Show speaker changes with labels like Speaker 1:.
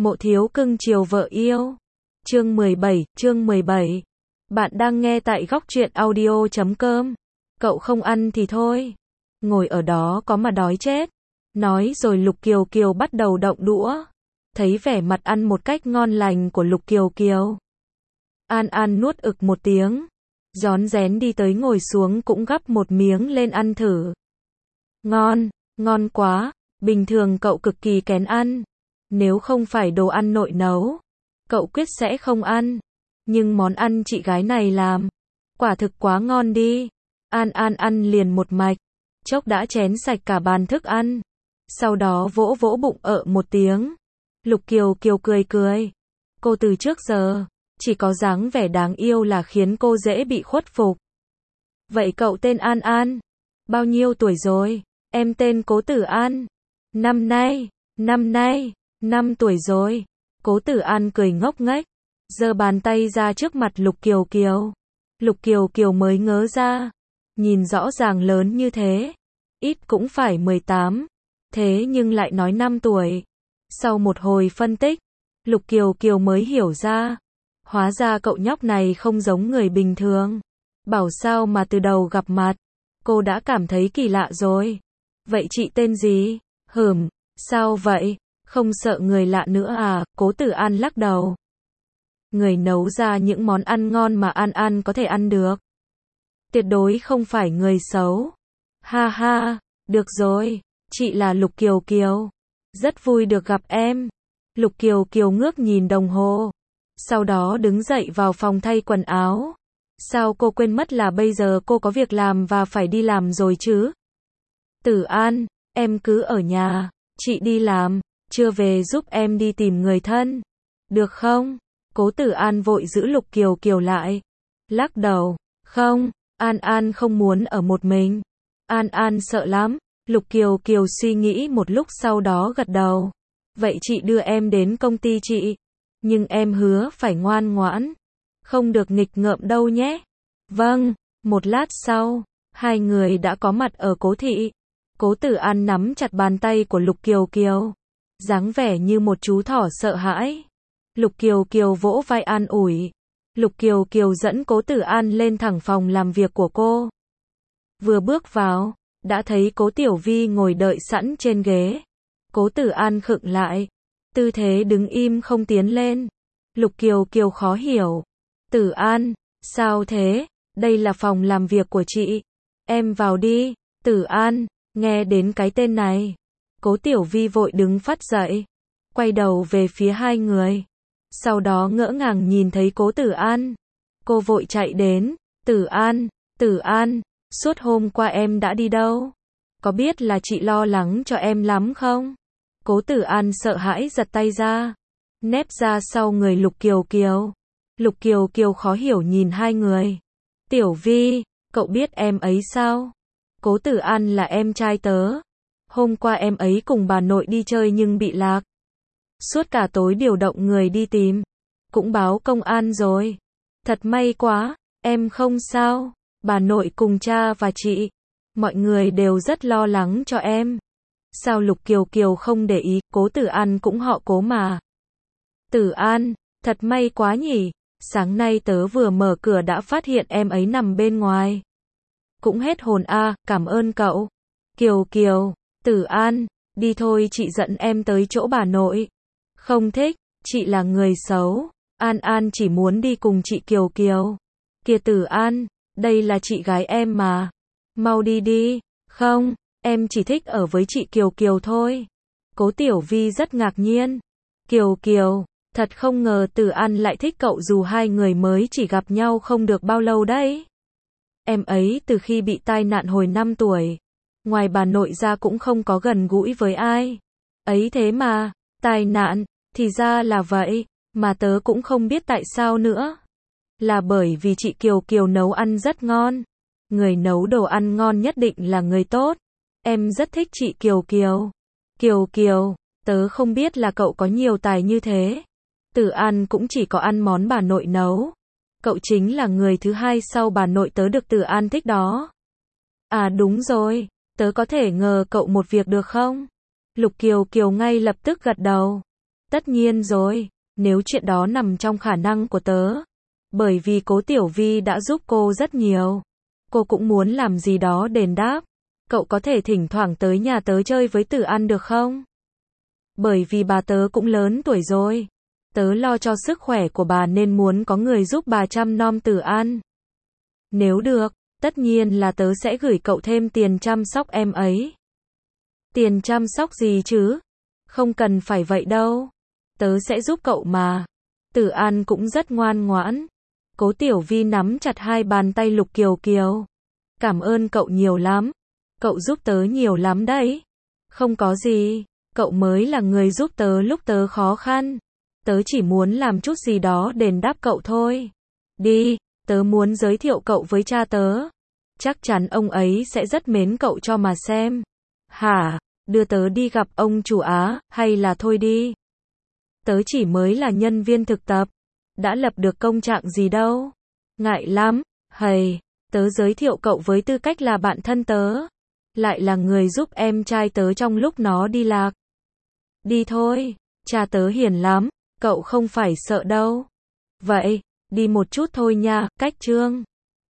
Speaker 1: Mộ thiếu cưng chiều vợ yêu. Chương 17. Bạn đang nghe tại góc truyện audio.com. Cậu không ăn thì thôi. Ngồi ở đó có mà đói chết. Nói rồi Lục Kiều Kiều bắt đầu động đũa. Thấy vẻ mặt ăn một cách ngon lành của Lục Kiều Kiều. An An nuốt ực một tiếng. Rón rén đi tới ngồi xuống cũng gắp một miếng lên ăn thử. Ngon, ngon quá. Bình thường cậu cực kỳ kén ăn. Nếu không phải đồ ăn nội nấu, cậu quyết sẽ không ăn. Nhưng món ăn chị gái này làm, quả thực quá ngon đi. An An ăn liền một mạch, chốc đã chén sạch cả bàn thức ăn. Sau đó vỗ vỗ bụng một tiếng. Lục Kiều Kiều cười cười. Cô từ trước giờ, chỉ có dáng vẻ đáng yêu là khiến cô dễ bị khuất phục. Vậy cậu tên An An, bao nhiêu tuổi rồi? Em tên Cố Tử An. Năm nay, 5 tuổi rồi. Cố Tử An cười ngốc nghếch, giơ bàn tay ra trước mặt Lục Kiều Kiều. Lục Kiều Kiều mới ngớ ra, nhìn rõ ràng lớn như thế, ít cũng phải 18, thế nhưng lại nói 5 tuổi. Sau một hồi phân tích, Lục Kiều Kiều mới hiểu ra, hóa ra cậu nhóc này không giống người bình thường. Bảo sao mà từ đầu gặp mặt, cô đã cảm thấy kỳ lạ rồi. Vậy chị tên gì? Sao vậy? Không sợ người lạ nữa à? Cố Tử An lắc đầu. Người nấu ra những món ăn ngon mà An An có thể ăn được. Tuyệt đối không phải người xấu. Ha ha, được rồi, chị là Lục Kiều Kiều. Rất vui được gặp em. Lục Kiều Kiều ngước nhìn đồng hồ. Sau đó đứng dậy vào phòng thay quần áo. Sao cô quên mất là bây giờ cô có việc làm và phải đi làm rồi chứ? Tử An, em cứ ở nhà, chị đi làm. Chưa về giúp em đi tìm người thân, được không? Cố Tử An vội giữ Lục Kiều Kiều lại. Lắc đầu, không, An An không muốn ở một mình. An An sợ lắm. Lục Kiều Kiều suy nghĩ một lúc sau đó gật đầu. Vậy chị đưa em đến công ty chị. Nhưng em hứa phải ngoan ngoãn. Không được nghịch ngợm đâu nhé. Vâng, một lát sau, hai người đã có mặt ở Cố thị. Cố Tử An nắm chặt bàn tay của Lục Kiều Kiều, dáng vẻ như một chú thỏ sợ hãi. Lục Kiều Kiều vỗ vai an ủi. Lục Kiều Kiều dẫn Cố Tử An lên thẳng phòng làm việc của cô. Vừa bước vào, đã thấy Cố Tiểu Vi ngồi đợi sẵn trên ghế. Cố Tử An khựng lại, tư thế đứng im không tiến lên. Lục Kiều Kiều khó hiểu. Tử An, sao thế? Đây là phòng làm việc của chị. Em vào đi. Tử An, nghe đến cái tên này. Cố Tiểu Vi vội đứng phắt dậy, quay đầu về phía hai người. Sau đó ngỡ ngàng nhìn thấy Cố Tử An. Cô vội chạy đến. Tử An, suốt hôm qua em đã đi đâu? Có biết là chị lo lắng cho em lắm không? Cố Tử An sợ hãi giật tay ra, nép ra sau người Lục Kiều Kiều. Lục Kiều Kiều khó hiểu nhìn hai người. Tiểu Vi, cậu biết em ấy sao? Cố Tử An là em trai tớ. Hôm qua em ấy cùng bà nội đi chơi nhưng bị lạc. Suốt cả tối điều động người đi tìm. Cũng báo công an rồi. Thật may quá, em không sao. Bà nội cùng cha và chị, mọi người đều rất lo lắng cho em. Sao Lục Kiều Kiều không để ý, Cố Tử An cũng họ Cố mà. Tử An, thật may quá nhỉ. Sáng nay tớ vừa mở cửa đã phát hiện em ấy nằm bên ngoài. Cũng hết hồn a, cảm ơn cậu. Kiều Kiều, Tử An, đi thôi chị dẫn em tới chỗ bà nội. Không thích, chị là người xấu. An An chỉ muốn đi cùng chị Kiều Kiều. Kìa Tử An, đây là chị gái em mà. Mau đi đi. Không, em chỉ thích ở với chị Kiều Kiều thôi. Cố Tiểu Vi rất ngạc nhiên. Kiều Kiều, thật không ngờ Tử An lại thích cậu dù hai người mới chỉ gặp nhau không được bao lâu đấy. Em ấy từ khi bị tai nạn hồi 5 tuổi, ngoài bà nội ra cũng không có gần gũi với ai. Ấy thế mà, tai nạn, thì ra là vậy, mà tớ cũng không biết tại sao nữa. Là bởi vì chị Kiều Kiều nấu ăn rất ngon. Người nấu đồ ăn ngon nhất định là người tốt. Em rất thích chị Kiều Kiều. Kiều Kiều, tớ không biết là cậu có nhiều tài như thế. Tử An cũng chỉ có ăn món bà nội nấu. Cậu chính là người thứ hai sau bà nội tớ được Tử An thích đó. À đúng rồi, tớ có thể ngờ cậu một việc được không? Lục Kiều Kiều ngay lập tức gật đầu. Tất nhiên rồi, nếu chuyện đó nằm trong khả năng của tớ. Bởi vì Cố Tiểu Vi đã giúp cô rất nhiều. Cô cũng muốn làm gì đó đền đáp. Cậu có thể thỉnh thoảng tới nhà tớ chơi với Tử An được không? Bởi vì bà tớ cũng lớn tuổi rồi. Tớ lo cho sức khỏe của bà nên muốn có người giúp bà chăm nom Tử An. Nếu được, tất nhiên là tớ sẽ gửi cậu thêm tiền chăm sóc em ấy. Tiền chăm sóc gì chứ? Không cần phải vậy đâu. Tớ sẽ giúp cậu mà. Tử An cũng rất ngoan ngoãn. Cố Tiểu Vi nắm chặt hai bàn tay Lục Kiều Kiều. Cảm ơn cậu nhiều lắm. Cậu giúp tớ nhiều lắm đấy. Không có gì. Cậu mới là người giúp tớ lúc tớ khó khăn. Tớ chỉ muốn làm chút gì đó đền đáp cậu thôi. Đi, tớ muốn giới thiệu cậu với cha tớ. Chắc chắn ông ấy sẽ rất mến cậu cho mà xem. Hả? Đưa tớ đi gặp ông chủ Á, hay là thôi đi. Tớ chỉ mới là nhân viên thực tập. Đã lập được công trạng gì đâu. Ngại lắm. Hầy, tớ giới thiệu cậu với tư cách là bạn thân tớ. Lại là người giúp em trai tớ trong lúc nó đi lạc. Đi thôi, cha tớ hiền lắm, cậu không phải sợ đâu. Vậy, đi một chút thôi nha, cách Trương.